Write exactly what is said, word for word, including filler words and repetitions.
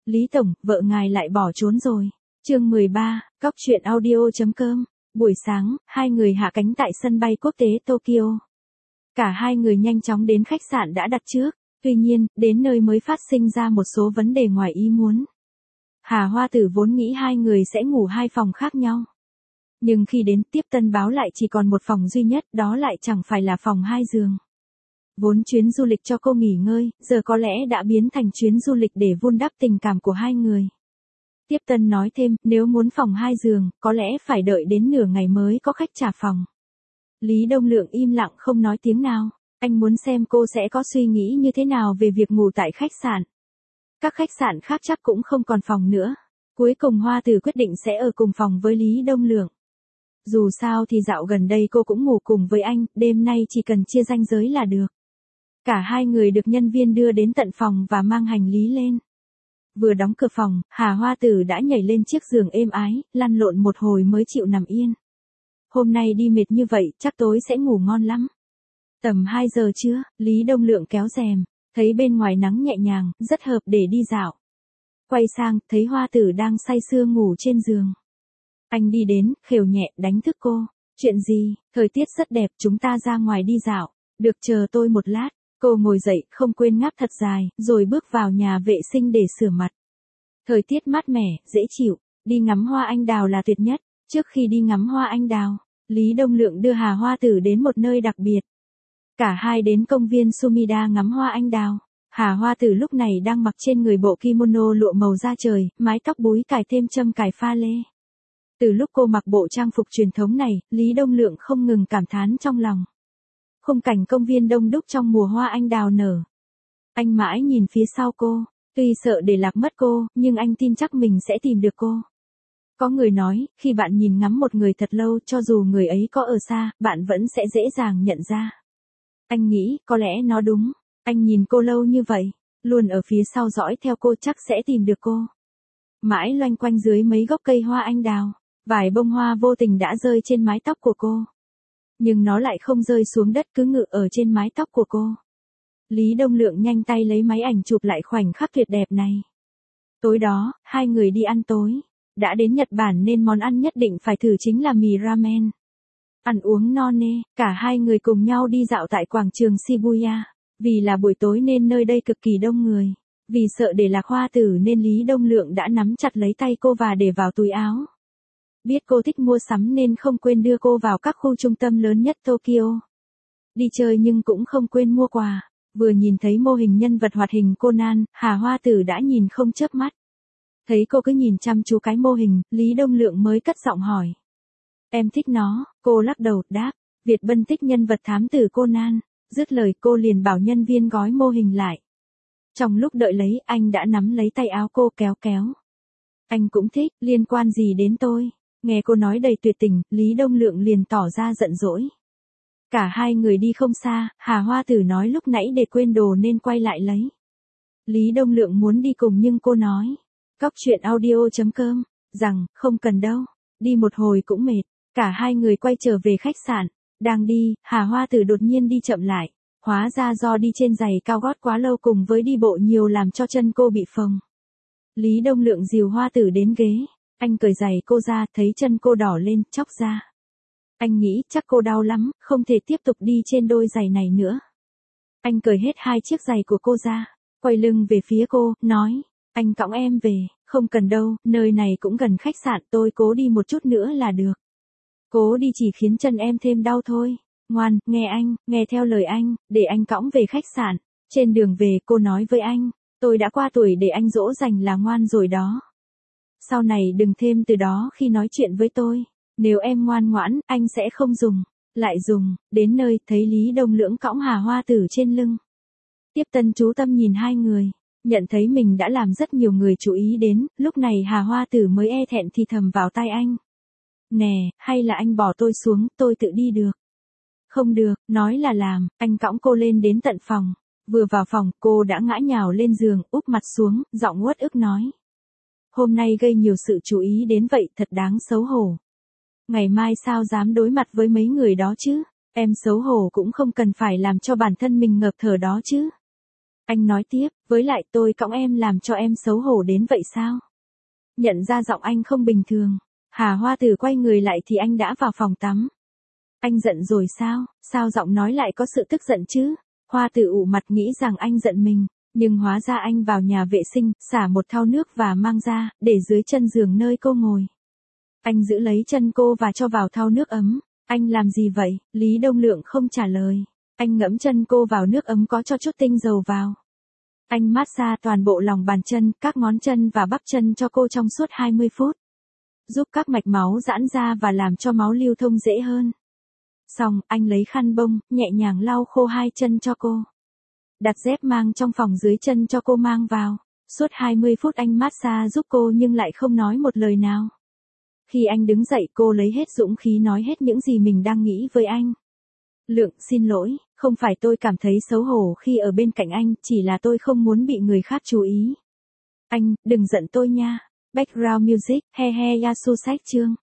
Lý Tổng, vợ ngài lại bỏ trốn rồi. Chương mười ba, Cóc truyện audio chấm com. Buổi sáng, hai người hạ cánh tại sân bay quốc tế Tokyo. Cả hai người nhanh chóng đến khách sạn đã đặt trước, tuy nhiên, đến nơi mới phát sinh ra một số vấn đề ngoài ý muốn. Hà Hoa Tử vốn nghĩ hai người sẽ ngủ hai phòng khác nhau. Nhưng khi đến tiếp tân báo lại chỉ còn một phòng duy nhất, đó lại chẳng phải là phòng hai giường. Vốn chuyến du lịch cho cô nghỉ ngơi, giờ có lẽ đã biến thành chuyến du lịch để vun đắp tình cảm của hai người. Tiếp tân nói thêm, nếu muốn phòng hai giường, có lẽ phải đợi đến nửa ngày mới có khách trả phòng. Lý Đông Lượng im lặng không nói tiếng nào, anh muốn xem cô sẽ có suy nghĩ như thế nào về việc ngủ tại khách sạn. Các khách sạn khác chắc cũng không còn phòng nữa. Cuối cùng Hoa Tử quyết định sẽ ở cùng phòng với Lý Đông Lượng. Dù sao thì dạo gần đây cô cũng ngủ cùng với anh, đêm nay chỉ cần chia ranh giới là được. Cả hai người được nhân viên đưa đến tận phòng và mang hành lý lên. Vừa đóng cửa phòng, Hà Hoa Tử đã nhảy lên chiếc giường êm ái, lăn lộn một hồi mới chịu nằm yên. Hôm nay đi mệt như vậy, chắc tối sẽ ngủ ngon lắm. Tầm hai giờ trưa, Lý Đông Lượng kéo rèm, thấy bên ngoài nắng nhẹ nhàng, rất hợp để đi dạo. Quay sang, thấy Hoa Tử đang say sưa ngủ trên giường. Anh đi đến, khều nhẹ, đánh thức cô. Chuyện gì, thời tiết rất đẹp, chúng ta ra ngoài đi dạo. Được, chờ tôi một lát. Cô ngồi dậy, không quên ngáp thật dài, rồi bước vào nhà vệ sinh để rửa mặt. Thời tiết mát mẻ, dễ chịu, đi ngắm hoa anh đào là tuyệt nhất. Trước khi đi ngắm hoa anh đào, Lý Đông Lượng đưa Hà Hoa Tử đến một nơi đặc biệt. Cả hai đến công viên Sumida ngắm hoa anh đào. Hà Hoa Tử lúc này đang mặc trên người bộ kimono lụa màu da trời, mái tóc búi cài thêm châm cài pha lê. Từ lúc cô mặc bộ trang phục truyền thống này, Lý Đông Lượng không ngừng cảm thán trong lòng. Khung cảnh công viên đông đúc trong mùa hoa anh đào nở. Anh mãi nhìn phía sau cô, tuy sợ để lạc mất cô, nhưng anh tin chắc mình sẽ tìm được cô. Có người nói, khi bạn nhìn ngắm một người thật lâu, cho dù người ấy có ở xa, bạn vẫn sẽ dễ dàng nhận ra. Anh nghĩ, có lẽ nó đúng. Anh nhìn cô lâu như vậy, luôn ở phía sau dõi theo cô, chắc sẽ tìm được cô. Mãi loanh quanh dưới mấy gốc cây hoa anh đào, vài bông hoa vô tình đã rơi trên mái tóc của cô. Nhưng nó lại không rơi xuống đất, cứ ngự ở trên mái tóc của cô. Lý Đông Lượng nhanh tay lấy máy ảnh chụp lại khoảnh khắc tuyệt đẹp này. Tối đó, hai người đi ăn tối. Đã đến Nhật Bản nên món ăn nhất định phải thử chính là mì ramen. Ăn uống no nê, cả hai người cùng nhau đi dạo tại quảng trường Shibuya. Vì là buổi tối nên nơi đây cực kỳ đông người. Vì sợ để lạc Hoa Tử nên Lý Đông Lượng đã nắm chặt lấy tay cô và để vào túi áo. Biết cô thích mua sắm nên không quên đưa cô vào các khu trung tâm lớn nhất Tokyo. Đi chơi nhưng cũng không quên mua quà. Vừa nhìn thấy mô hình nhân vật hoạt hình Conan, Hà Hoa Tử đã nhìn không chớp mắt. Thấy cô cứ nhìn chăm chú cái mô hình, Lý Đông Lượng mới cất giọng hỏi. Em thích nó, cô lắc đầu, đáp. Việt Bân thích nhân vật thám tử Conan. Dứt lời cô liền bảo nhân viên gói mô hình lại. Trong lúc đợi lấy, anh đã nắm lấy tay áo cô kéo kéo. Anh cũng thích, liên quan gì đến tôi? Nghe cô nói đầy tuyệt tình, Lý Đông Lượng liền tỏ ra giận dỗi. Cả hai người đi không xa, Hà Hoa Tử nói lúc nãy để quên đồ nên quay lại lấy. Lý Đông Lượng muốn đi cùng nhưng cô nói. Cóc truyện audio chấm com, rằng, không cần đâu, đi một hồi cũng mệt. Cả hai người quay trở về khách sạn. Đang đi, Hà Hoa Tử đột nhiên đi chậm lại. Hóa ra do đi trên giày cao gót quá lâu cùng với đi bộ nhiều làm cho chân cô bị phồng. Lý Đông Lượng dìu Hoa Tử đến ghế. Anh cởi giày cô ra, thấy chân cô đỏ lên, chóc ra. Anh nghĩ chắc cô đau lắm, không thể tiếp tục đi trên đôi giày này nữa. Anh cởi hết hai chiếc giày của cô ra, quay lưng về phía cô, nói. Anh cõng em về, không cần đâu, nơi này cũng gần khách sạn, tôi cố đi một chút nữa là được. Cố đi chỉ khiến chân em thêm đau thôi. Ngoan, nghe anh, nghe theo lời anh, để anh cõng về khách sạn. Trên đường về cô nói với anh, tôi đã qua tuổi để anh dỗ dành là ngoan rồi đó. Sau này đừng thêm từ đó khi nói chuyện với tôi. Nếu em ngoan ngoãn, anh sẽ không dùng. Lại dùng, đến nơi, thấy Lý Đông Lượng cõng Hà Hoa Tử trên lưng. Tiếp tân chú tâm nhìn hai người. Nhận thấy mình đã làm rất nhiều người chú ý đến, lúc này Hà Hoa Tử mới e thẹn thì thầm vào tai anh. Nè, hay là anh bỏ tôi xuống, tôi tự đi được. Không được, nói là làm, anh cõng cô lên đến tận phòng. Vừa vào phòng, cô đã ngã nhào lên giường, úp mặt xuống, giọng uất ức nói. Hôm nay gây nhiều sự chú ý đến vậy, thật đáng xấu hổ. Ngày mai sao dám đối mặt với mấy người đó chứ? Em xấu hổ cũng không cần phải làm cho bản thân mình ngợp thở đó chứ. Anh nói tiếp, với lại tôi cõng em làm cho em xấu hổ đến vậy sao? Nhận ra giọng anh không bình thường, Hà Hoa Tử quay người lại thì anh đã vào phòng tắm. Anh giận rồi sao, sao giọng nói lại có sự tức giận chứ? Hoa Tử ủ mặt nghĩ rằng anh giận mình, nhưng hóa ra anh vào nhà vệ sinh, xả một thau nước và mang ra, để dưới chân giường nơi cô ngồi. Anh giữ lấy chân cô và cho vào thau nước ấm. Anh làm gì vậy? Lý Đông Lượng không trả lời. Anh ngẫm chân cô vào nước ấm có cho chút tinh dầu vào. Anh massage toàn bộ lòng bàn chân, các ngón chân và bắp chân cho cô trong suốt hai mươi phút. Giúp các mạch máu giãn ra và làm cho máu lưu thông dễ hơn. Xong, anh lấy khăn bông, nhẹ nhàng lau khô hai chân cho cô. Đặt dép mang trong phòng dưới chân cho cô mang vào. Suốt hai mươi phút anh massage giúp cô nhưng lại không nói một lời nào. Khi anh đứng dậy cô lấy hết dũng khí nói hết những gì mình đang nghĩ với anh. Lượng, xin lỗi, không phải tôi cảm thấy xấu hổ khi ở bên cạnh anh, chỉ là tôi không muốn bị người khác chú ý. Anh, đừng giận tôi nha. Background music, he he Yasu sách chương.